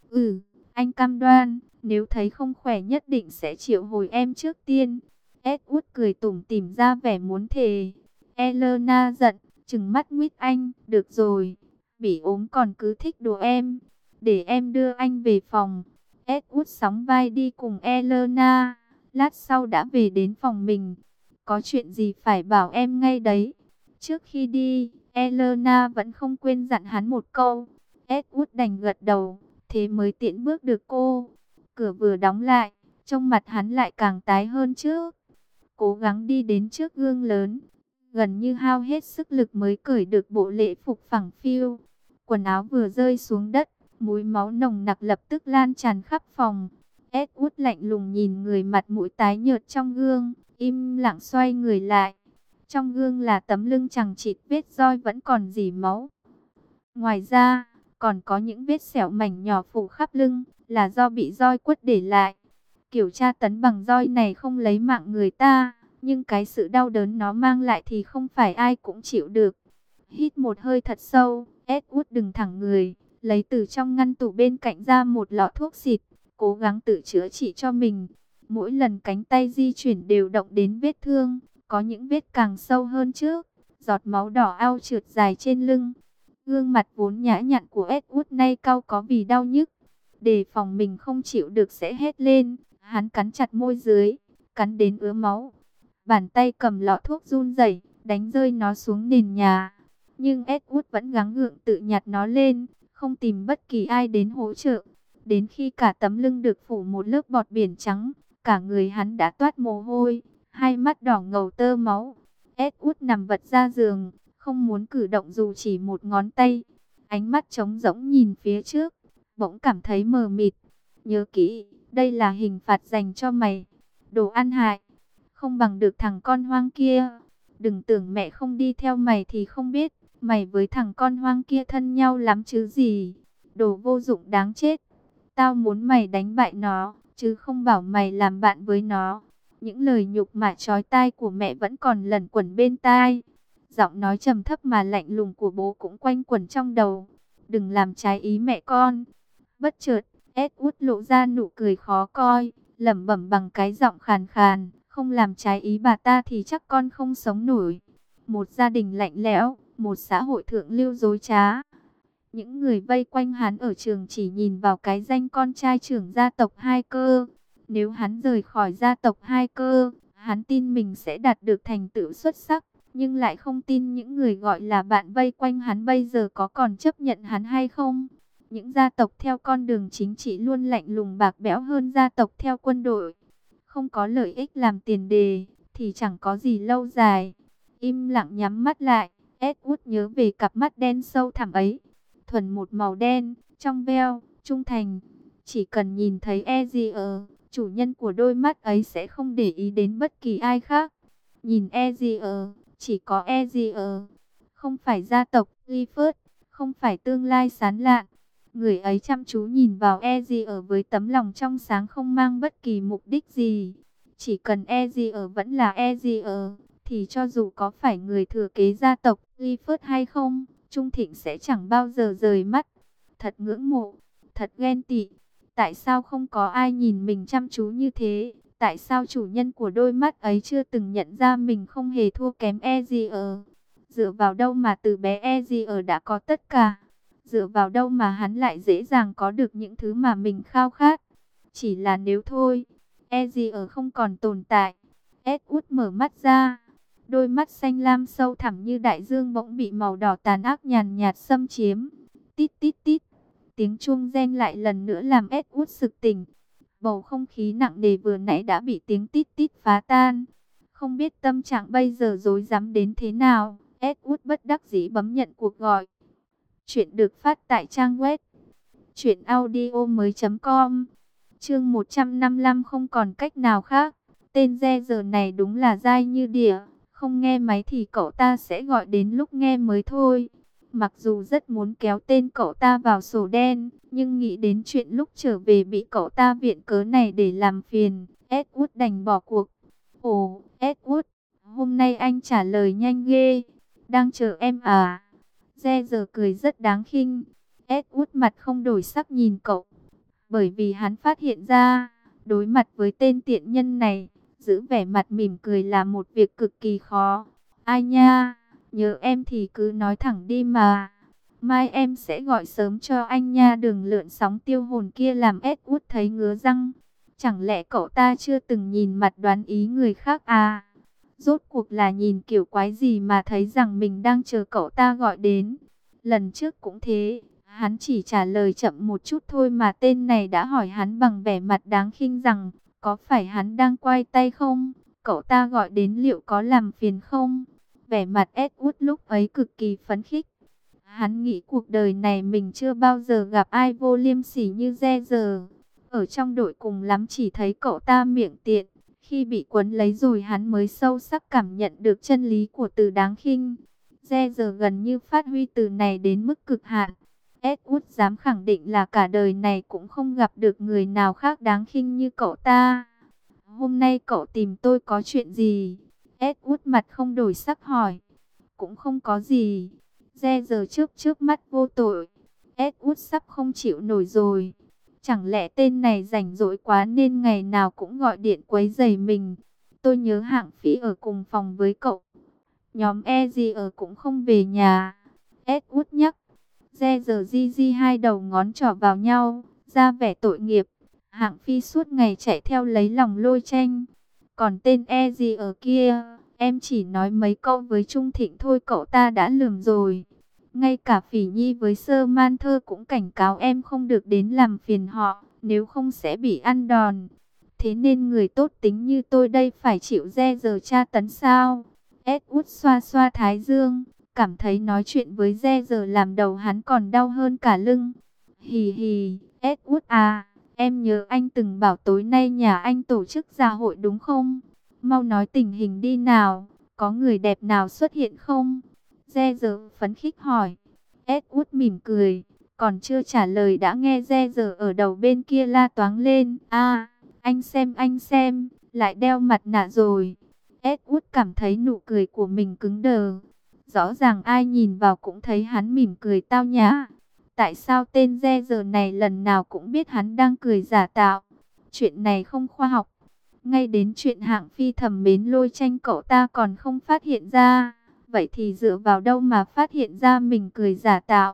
Anh cam đoan, nếu thấy không khỏe nhất định sẽ triệu hồi em trước tiên. Edward cười tủm tỉm ra vẻ muốn thề. Elena giận, trừng mắt nguyết anh. Được rồi, bị ốm còn cứ thích đùa em. Để em đưa anh về phòng. Edward sóng vai đi cùng Elena. Lát sau đã về đến phòng mình. Có chuyện gì phải bảo em ngay đấy. Trước khi đi, Elena vẫn không quên dặn hắn một câu. Edward đành gật đầu, thế mới tiễn bước được cô. Cửa vừa đóng lại, trông mặt hắn lại càng tái hơn trước. Cố gắng đi đến trước gương lớn, gần như hao hết sức lực mới cởi được bộ lễ phục phẳng phiu. Quần áo vừa rơi xuống đất, mùi máu nồng nặc lập tức lan tràn khắp phòng. Edward lạnh lùng nhìn người mặt mũi tái nhợt trong gương, im lặng xoay người lại. Trong gương là tấm lưng chằng chịt vết roi vẫn còn rỉ máu. Ngoài ra, còn có những vết sẹo mảnh nhỏ phủ khắp lưng, là do bị roi quất để lại. Kiểu tra tấn bằng roi này không lấy mạng người ta, nhưng cái sự đau đớn nó mang lại thì không phải ai cũng chịu được. Hít một hơi thật sâu, Edward đứng thẳng người, lấy từ trong ngăn tủ bên cạnh ra một lọ thuốc xịt, cố gắng tự chữa trị cho mình. Mỗi lần cánh tay di chuyển đều động đến vết thương, có những vết càng sâu hơn trước, giọt máu đỏ ao trượt dài trên lưng. Gương mặt vốn nhã nhặn của Edward nay cau có vì đau nhức. Đề phòng mình không chịu được sẽ hét lên, hắn cắn chặt môi dưới, cắn đến ứa máu. Bàn tay cầm lọ thuốc run rẩy, đánh rơi nó xuống nền nhà. Nhưng Edward vẫn gắng gượng tự nhặt nó lên, không tìm bất kỳ ai đến hỗ trợ. Đến khi cả tấm lưng được phủ một lớp bọt biển trắng, cả người hắn đã toát mồ hôi, hai mắt đỏ ngầu tơ máu. Edward nằm vật ra giường, không muốn cử động dù chỉ một ngón tay. Ánh mắt trống rỗng nhìn phía trước, bỗng cảm thấy mờ mịt. Nhớ kỹ, đây là hình phạt dành cho mày. Đồ ăn hại, không bằng được thằng con hoang kia. Đừng tưởng mẹ không đi theo mày thì không biết, mày với thằng con hoang kia thân nhau lắm chứ gì. Đồ vô dụng đáng chết. Tao muốn mày đánh bại nó, chứ không bảo mày làm bạn với nó. Những lời nhục mạ chói tai của mẹ vẫn còn lẩn quẩn bên tai. Giọng nói trầm thấp mà lạnh lùng của bố cũng quanh quẩn trong đầu. Đừng làm trái ý mẹ con. Bất chợt, Edward lộ ra nụ cười khó coi, lẩm bẩm bằng cái giọng khàn khàn. Không làm trái ý bà ta thì chắc con không sống nổi. Một gia đình lạnh lẽo, một xã hội thượng lưu dối trá. Những người vây quanh hắn ở trường chỉ nhìn vào cái danh con trai trưởng gia tộc Hai Cơ. Nếu hắn rời khỏi gia tộc Hai Cơ, hắn tin mình sẽ đạt được thành tựu xuất sắc. Nhưng lại không tin những người gọi là bạn vây quanh hắn bây giờ có còn chấp nhận hắn hay không. Những gia tộc theo con đường chính trị luôn lạnh lùng bạc bẽo hơn gia tộc theo quân đội. Không có lợi ích làm tiền đề, thì chẳng có gì lâu dài. Im lặng nhắm mắt lại, Edward nhớ về cặp mắt đen sâu thẳm ấy. Thuần một màu đen, trong veo, trung thành. Chỉ cần nhìn thấy Ezier, chủ nhân của đôi mắt ấy sẽ không để ý đến bất kỳ ai khác. Nhìn Ezier, chỉ có Ezier. Không phải gia tộc Clifford, không phải tương lai sáng lạn. Người ấy chăm chú nhìn vào Ezier với tấm lòng trong sáng không mang bất kỳ mục đích gì. Chỉ cần Ezier vẫn là Ezier, thì cho dù có phải người thừa kế gia tộc Clifford hay không, Trung Thịnh sẽ chẳng bao giờ rời mắt. Thật ngưỡng mộ, thật ghen tị. Tại sao không có ai nhìn mình chăm chú như thế? Tại sao chủ nhân của đôi mắt ấy chưa từng nhận ra mình không hề thua kém Ezier? Dựa vào đâu mà từ bé Ezier đã có tất cả? Dựa vào đâu mà hắn lại dễ dàng có được những thứ mà mình khao khát? Chỉ là nếu thôi, Ezier không còn tồn tại. Edward mở mắt ra. Đôi mắt xanh lam sâu thẳm như đại dương bỗng bị màu đỏ tàn ác nhàn nhạt xâm chiếm. Tít tít tít. Tiếng chuông reng lại lần nữa làm Edward sực tỉnh. Bầu không khí nặng nề vừa nãy đã bị tiếng tít tít phá tan. Không biết tâm trạng bây giờ rối rắm đến thế nào. Edward bất đắc dĩ bấm nhận cuộc gọi. Chuyện được phát tại trang web truyệnaudiomoi.com. Chương 155 không còn cách nào khác. Tên re giờ này đúng là dai như đỉa. Không nghe máy thì cậu ta sẽ gọi đến lúc nghe mới thôi. Mặc dù rất muốn kéo tên cậu ta vào sổ đen, nhưng nghĩ đến chuyện lúc trở về bị cậu ta viện cớ này để làm phiền, Edward đành bỏ cuộc. Ồ, Edward, hôm nay anh trả lời nhanh ghê. Đang chờ em à? Re giờ cười rất đáng khinh. Edward mặt không đổi sắc nhìn cậu. Bởi vì hắn phát hiện ra, đối mặt với tên tiện nhân này, giữ vẻ mặt mỉm cười là một việc cực kỳ khó. Ai nha, nhớ em thì cứ nói thẳng đi mà. Mai em sẽ gọi sớm cho anh nha. Đừng lượn sóng tiêu hồn kia làm Edward thấy ngứa răng. Chẳng lẽ cậu ta chưa từng nhìn mặt đoán ý người khác à? Rốt cuộc là nhìn kiểu quái gì mà thấy rằng mình đang chờ cậu ta gọi đến. Lần trước cũng thế, hắn chỉ trả lời chậm một chút thôi mà tên này đã hỏi hắn bằng vẻ mặt đáng khinh rằng có phải hắn đang quay tay không? Cậu ta gọi đến liệu có làm phiền không? Vẻ mặt Edward lúc ấy cực kỳ phấn khích. Hắn nghĩ cuộc đời này mình chưa bao giờ gặp ai vô liêm sỉ như re giờ. Ở trong đội cùng lắm chỉ thấy cậu ta miệng tiện. Khi bị quấn lấy rồi hắn mới sâu sắc cảm nhận được chân lý của từ đáng khinh. Re giờ gần như phát huy từ này đến mức cực hạn. Edward dám khẳng định là cả đời này cũng không gặp được người nào khác đáng khinh như cậu ta. Hôm nay cậu tìm tôi có chuyện gì? Edward mặt không đổi sắc hỏi. Cũng không có gì. Re giờ trước mắt vô tội. Edward sắp không chịu nổi rồi. Chẳng lẽ tên này rảnh rỗi quá nên ngày nào cũng gọi điện quấy rầy mình? Tôi nhớ Hạng Phỉ ở cùng phòng với cậu. Nhóm E gì ở cũng không về nhà. Edward nhắc. Re giờ Gigi hai đầu ngón trỏ vào nhau, ra vẻ tội nghiệp. Hạng Phi suốt ngày chạy theo lấy lòng Lôi Tranh. Còn tên E gì ở kia, em chỉ nói mấy câu với Trung Thịnh thôi cậu ta đã lườm rồi. Ngay cả Phỉ Nhi với Sơ Man Thơ cũng cảnh cáo em không được đến làm phiền họ, nếu không sẽ bị ăn đòn. Thế nên người tốt tính như tôi đây phải chịu re giờ tra tấn sao? Edward xoa xoa thái dương, cảm thấy nói chuyện với re giờ làm đầu hắn còn đau hơn cả lưng. Hì hì, Edward à, em nhớ anh từng bảo tối nay nhà anh tổ chức dạ hội đúng không? Mau nói tình hình đi nào, có người đẹp nào xuất hiện không? Re giờ phấn khích hỏi. Edward mỉm cười, còn chưa trả lời đã nghe re giờ ở đầu bên kia la toáng lên. À, anh xem, lại đeo mặt nạ rồi. Edward cảm thấy nụ cười của mình cứng đờ. Rõ ràng ai nhìn vào cũng thấy hắn mỉm cười tao nhã. Tại sao tên re giờ này lần nào cũng biết hắn đang cười giả tạo? Chuyện này không khoa học. Ngay đến chuyện Hạng Phi thầm mến Lôi Tranh cậu ta còn không phát hiện ra. Vậy thì dựa vào đâu mà phát hiện ra mình cười giả tạo?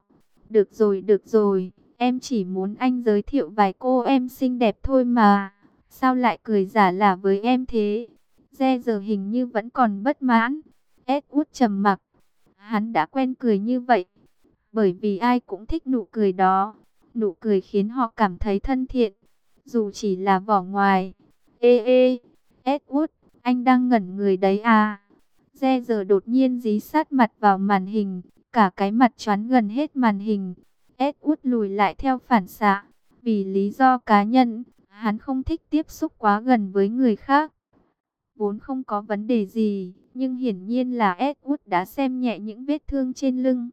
Được rồi, em chỉ muốn anh giới thiệu vài cô em xinh đẹp thôi mà. Sao lại cười giả lả với em thế? Re giờ hình như vẫn còn bất mãn. Edward trầm mặc. Hắn đã quen cười như vậy. Bởi vì ai cũng thích nụ cười đó. Nụ cười khiến họ cảm thấy thân thiện. Dù chỉ là vỏ ngoài. Ê, Edward, anh đang ngẩn người đấy à? Re giờ đột nhiên dí sát mặt vào màn hình. Cả cái mặt choán gần hết màn hình. Edward lùi lại theo phản xạ. Vì lý do cá nhân, hắn không thích tiếp xúc quá gần với người khác. Vốn không có vấn đề gì, nhưng hiển nhiên là Edward đã xem nhẹ những vết thương trên lưng.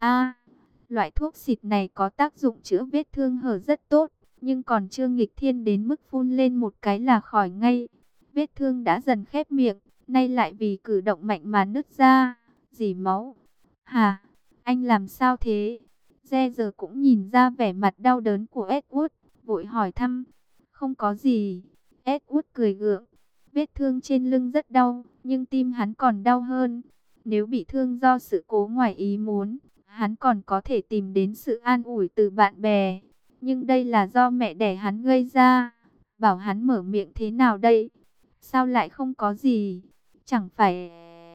Loại thuốc xịt này có tác dụng chữa vết thương hở rất tốt, nhưng còn chưa nghịch thiên đến mức phun lên một cái là khỏi ngay. Vết thương đã dần khép miệng, nay lại vì cử động mạnh mà nứt ra, rỉ máu. Hả? Anh làm sao thế? Re giờ cũng nhìn ra vẻ mặt đau đớn của Edward, vội hỏi thăm. Không có gì. Edward cười gượng. Vết thương trên lưng rất đau, nhưng tim hắn còn đau hơn. Nếu bị thương do sự cố ngoài ý muốn, hắn còn có thể tìm đến sự an ủi từ bạn bè. Nhưng đây là do mẹ đẻ hắn gây ra. Bảo hắn mở miệng thế nào đây? Sao lại không có gì? Chẳng phải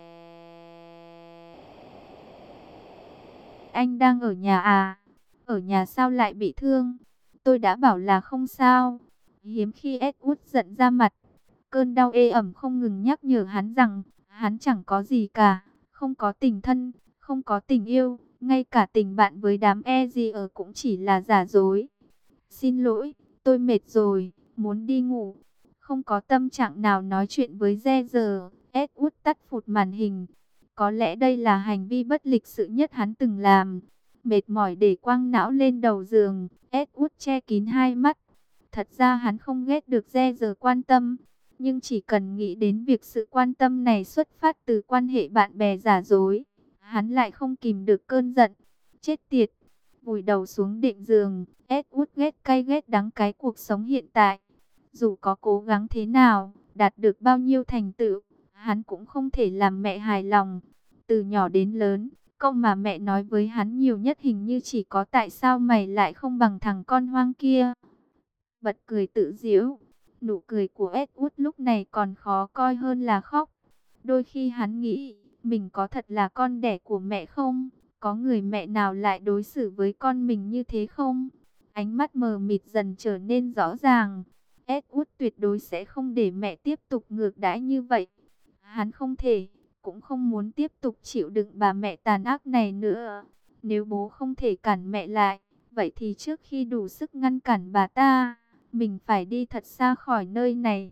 anh đang ở nhà à? Ở nhà sao lại bị thương? Tôi đã bảo là không sao. Hiếm khi Edward giận ra mặt. Cơn đau ê ẩm không ngừng nhắc nhở hắn rằng hắn chẳng có gì cả. Không có tình thân, không có tình yêu. Ngay cả tình bạn với đám e gì ở cũng chỉ là giả dối. Xin lỗi, tôi mệt rồi, muốn đi ngủ. Không có tâm trạng nào nói chuyện với Re giờ. Edward tắt phụt màn hình. Có lẽ đây là hành vi bất lịch sự nhất hắn từng làm. Mệt mỏi để quăng não lên đầu giường, Edward che kín hai mắt. Thật ra hắn không ghét được Re giờ quan tâm. Nhưng chỉ cần nghĩ đến việc sự quan tâm này xuất phát từ quan hệ bạn bè giả dối, hắn lại không kìm được cơn giận. Chết tiệt! Vùi đầu xuống định giường, Edward ghét cay ghét đắng cái cuộc sống hiện tại. Dù có cố gắng thế nào, đạt được bao nhiêu thành tựu, hắn cũng không thể làm mẹ hài lòng. Từ nhỏ đến lớn, câu mà mẹ nói với hắn nhiều nhất hình như chỉ có tại sao mày lại không bằng thằng con hoang kia. Bật cười tự giễu. Nụ cười của Edward lúc này còn khó coi hơn là khóc. Đôi khi hắn nghĩ, mình có thật là con đẻ của mẹ không? Có người mẹ nào lại đối xử với con mình như thế không? Ánh mắt mờ mịt dần trở nên rõ ràng. Edward tuyệt đối sẽ không để mẹ tiếp tục ngược đãi như vậy. Hắn không thể, cũng không muốn tiếp tục chịu đựng bà mẹ tàn ác này nữa. Nếu bố không thể cản mẹ lại, vậy thì trước khi đủ sức ngăn cản bà ta, mình phải đi thật xa khỏi nơi này.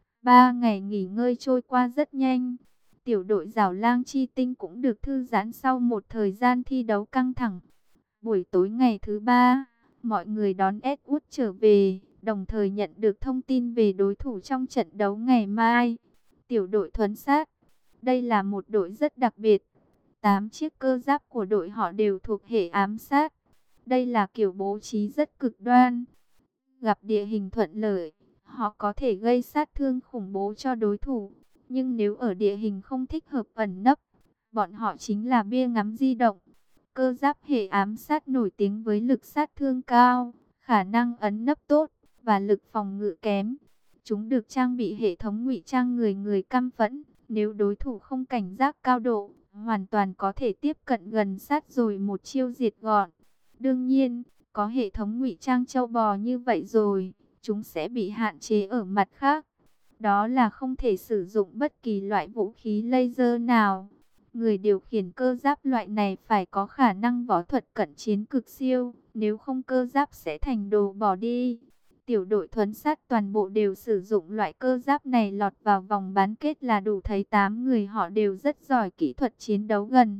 3 ngày nghỉ ngơi trôi qua rất nhanh. Tiểu đội Giảo Lang Chi Tinh cũng được thư giãn sau một thời gian thi đấu căng thẳng. Buổi tối ngày thứ 3, mọi người đón Edward trở về, đồng thời nhận được thông tin về đối thủ trong trận đấu ngày mai. Tiểu đội Thuấn Sát. Đây là một đội rất đặc biệt. 8 chiếc cơ giáp của đội họ đều thuộc hệ ám sát. Đây là kiểu bố trí rất cực đoan. Gặp địa hình thuận lợi, họ có thể gây sát thương khủng bố cho đối thủ. Nhưng nếu ở địa hình không thích hợp ẩn nấp, bọn họ chính là bia ngắm di động. Cơ giáp hệ ám sát nổi tiếng với lực sát thương cao, khả năng ẩn nấp tốt và lực phòng ngự kém. Chúng được trang bị hệ thống ngụy trang người người căm phẫn. Nếu đối thủ không cảnh giác cao độ, hoàn toàn có thể tiếp cận gần sát rồi một chiêu diệt gọn. Đương nhiên, có hệ thống ngụy trang trâu bò như vậy rồi, chúng sẽ bị hạn chế ở mặt khác. Đó là không thể sử dụng bất kỳ loại vũ khí laser nào. Người điều khiển cơ giáp loại này phải có khả năng võ thuật cận chiến cực siêu, nếu không cơ giáp sẽ thành đồ bỏ đi. Tiểu đội thuấn sát toàn bộ đều sử dụng loại cơ giáp này, lọt vào vòng bán kết là đủ thấy 8 người họ đều rất giỏi kỹ thuật chiến đấu gần.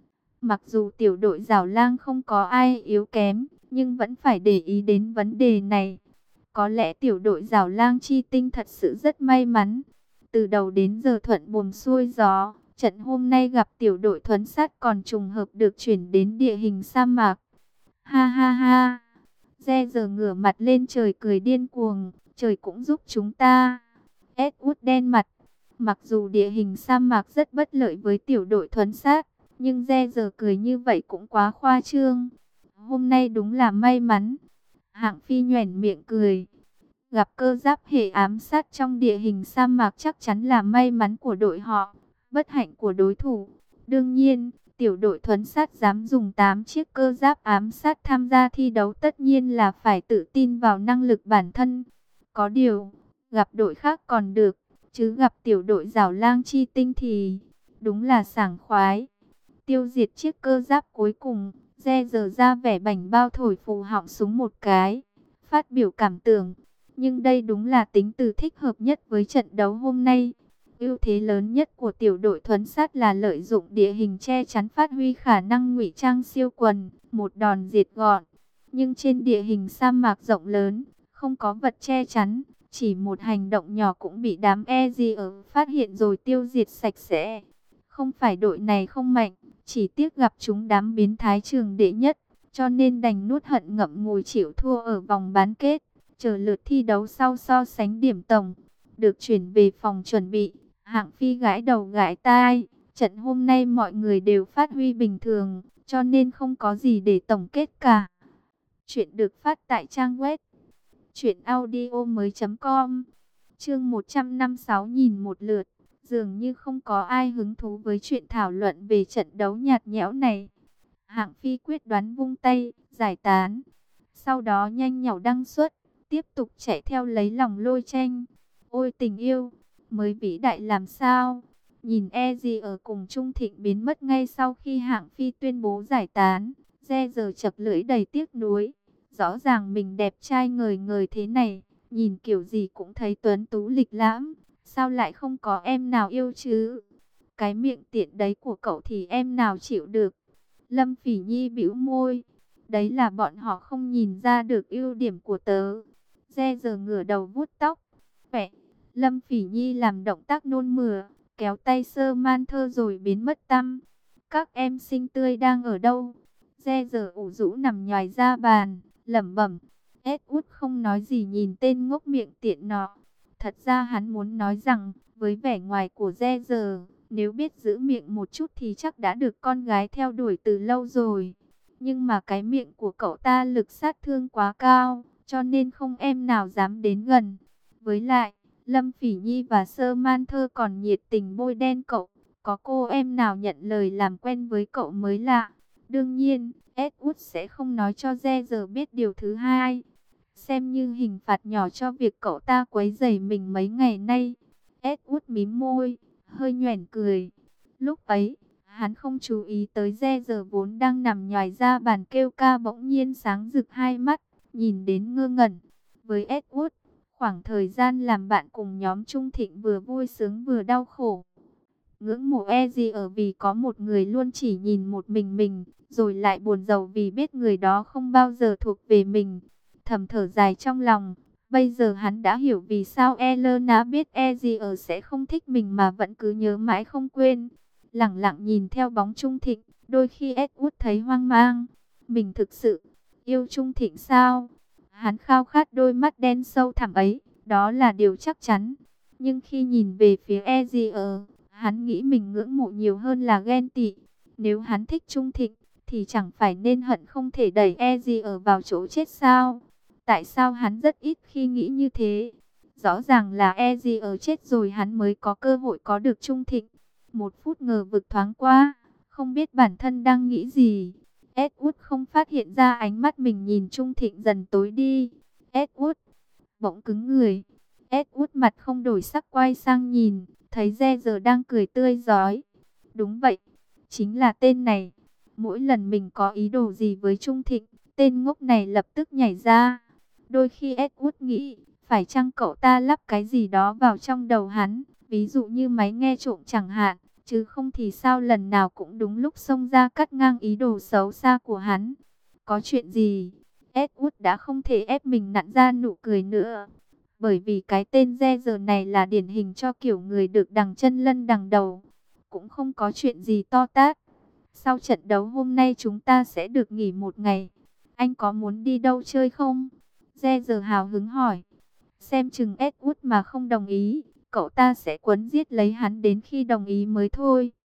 Mặc dù tiểu đội Giảo Lang không có ai yếu kém, nhưng vẫn phải để ý đến vấn đề này. Có lẽ tiểu đội Giảo Lang Chi Tinh thật sự rất may mắn. Từ đầu đến giờ thuận buồm xuôi gió, trận hôm nay gặp tiểu đội thuấn sát còn trùng hợp được chuyển đến địa hình sa mạc. Ha ha ha! Re giờ ngửa mặt lên trời cười điên cuồng, trời cũng giúp chúng ta. Edward đen mặt. Mặc dù địa hình sa mạc rất bất lợi với tiểu đội thuấn sát, nhưng Re giờ cười như vậy cũng quá khoa trương. Hôm nay đúng là may mắn. Hạng Phi nhoẻn miệng cười. Gặp cơ giáp hệ ám sát trong địa hình sa mạc chắc chắn là may mắn của đội họ, bất hạnh của đối thủ. Đương nhiên, tiểu đội thuấn sát dám dùng 8 chiếc cơ giáp ám sát tham gia thi đấu tất nhiên là phải tự tin vào năng lực bản thân. Có điều, gặp đội khác còn được, chứ gặp tiểu đội Giảo Lang Chi Tinh thì đúng là sảng khoái. Tiêu diệt chiếc cơ giáp cuối cùng, Re giờ ra vẻ bảnh bao thổi phù họng súng một cái, phát biểu cảm tưởng. Nhưng đây đúng là tính từ thích hợp nhất với trận đấu hôm nay. Ưu thế lớn nhất của tiểu đội thuấn sát là lợi dụng địa hình che chắn, phát huy khả năng ngụy trang siêu quần, một đòn diệt gọn. Nhưng trên địa hình sa mạc rộng lớn, không có vật che chắn, chỉ một hành động nhỏ cũng bị đám EZR phát hiện rồi tiêu diệt sạch sẽ. Không phải đội này không mạnh, chỉ tiếc gặp chúng đám biến thái trường đệ nhất, cho nên đành nuốt hận ngậm ngùi chịu thua ở vòng bán kết. Chờ lượt thi đấu sau so sánh điểm tổng, được chuyển về phòng chuẩn bị. Hạng Phi gãi đầu gãi tai, trận hôm nay mọi người đều phát huy bình thường, cho nên không có gì để tổng kết cả. Chuyện được phát tại trang web truyệnaudiomoi.com. Chương 156 nhìn một lượt, dường như không có ai hứng thú với chuyện thảo luận về trận đấu nhạt nhẽo này. Hạng Phi quyết đoán vung tay, giải tán. Sau đó nhanh nhảu đăng xuất, tiếp tục chạy theo lấy lòng Lôi Tranh. Ôi tình yêu, mới vĩ đại làm sao? Nhìn EZ ở cùng Trung Thịnh biến mất ngay sau khi Hạng Phi tuyên bố giải tán, Re giờ chật lưỡi đầy tiếc nuối. Rõ ràng mình đẹp trai ngời ngời thế này, nhìn kiểu gì cũng thấy tuấn tú lịch lãm, sao lại không có em nào yêu chứ? Cái miệng tiện đấy của cậu thì em nào chịu được? Lâm Phỉ Nhi bĩu môi, đấy là bọn họ không nhìn ra được ưu điểm của tớ. Re giờ ngửa đầu vuốt tóc. Vẻ, Lâm Phỉ Nhi làm động tác nôn mửa, kéo tay Sơ Man Thơ rồi biến mất tăm. Các em xinh tươi đang ở đâu? Re giờ ủ rũ nằm nhoài ra bàn, lẩm bẩm. Edward không nói gì nhìn tên ngốc miệng tiện nọ. Thật ra hắn muốn nói rằng, với vẻ ngoài của Re giờ, nếu biết giữ miệng một chút thì chắc đã được con gái theo đuổi từ lâu rồi. Nhưng mà cái miệng của cậu ta lực sát thương quá cao, cho nên không em nào dám đến gần. Với lại, Lâm Phỉ Nhi và Sơ Man Thơ còn nhiệt tình bôi đen cậu. Có cô em nào nhận lời làm quen với cậu mới lạ. Đương nhiên, Edward sẽ không nói cho Re giờ biết điều thứ hai. Xem như hình phạt nhỏ cho việc cậu ta quấy rầy mình mấy ngày nay. Edward mím môi, hơi nhoẻn cười. Lúc ấy, hắn không chú ý tới Re giờ vốn đang nằm nhoài ra bàn kêu ca bỗng nhiên sáng rực hai mắt, nhìn đến ngơ ngẩn. Với Edward, khoảng thời gian làm bạn cùng nhóm Trung Thịnh vừa vui sướng vừa đau khổ. Ngưỡng mộ gì ở vì có một người luôn chỉ nhìn một mình, rồi lại buồn rầu vì biết người đó không bao giờ thuộc về mình. Thầm thở dài trong lòng, bây giờ hắn đã hiểu vì sao Elena biết gì ở sẽ không thích mình mà vẫn cứ nhớ mãi không quên. Lẳng lặng nhìn theo bóng Trung Thịnh, đôi khi Edward thấy hoang mang. Mình thực sự yêu Trung Thịnh sao? Hắn khao khát đôi mắt đen sâu thẳm ấy, đó là điều chắc chắn. Nhưng khi nhìn về phía Ezreal, hắn nghĩ mình ngưỡng mộ nhiều hơn là ghen tị. Nếu hắn thích Trung Thịnh, thì chẳng phải nên hận không thể đẩy Ezreal vào chỗ chết sao? Tại sao hắn rất ít khi nghĩ như thế? Rõ ràng là Ezreal chết rồi hắn mới có cơ hội có được Trung Thịnh. Một phút ngờ vực thoáng qua, không biết bản thân đang nghĩ gì. Edward không phát hiện ra ánh mắt mình nhìn Trung Thịnh dần tối đi. Edward bỗng cứng người. Edward mặt không đổi sắc quay sang nhìn, thấy Ge đang cười tươi rói. Đúng vậy, chính là tên này. Mỗi lần mình có ý đồ gì với Trung Thịnh, tên ngốc này lập tức nhảy ra. Đôi khi Edward nghĩ, phải chăng cậu ta lắp cái gì đó vào trong đầu hắn, ví dụ như máy nghe trộm chẳng hạn, chứ không thì sao lần nào cũng đúng lúc xông ra cắt ngang ý đồ xấu xa của hắn. Có chuyện gì? Edward đã không thể ép mình nặn ra nụ cười nữa. Bởi vì cái tên Ge này là điển hình cho kiểu người được đằng chân lân đằng đầu. Cũng không có chuyện gì to tát. Sau trận đấu hôm nay chúng ta sẽ được nghỉ một ngày. Anh có muốn đi đâu chơi không? Ge hào hứng hỏi. Xem chừng Edward mà không đồng ý, cậu ta sẽ quấn giết lấy hắn đến khi đồng ý mới thôi.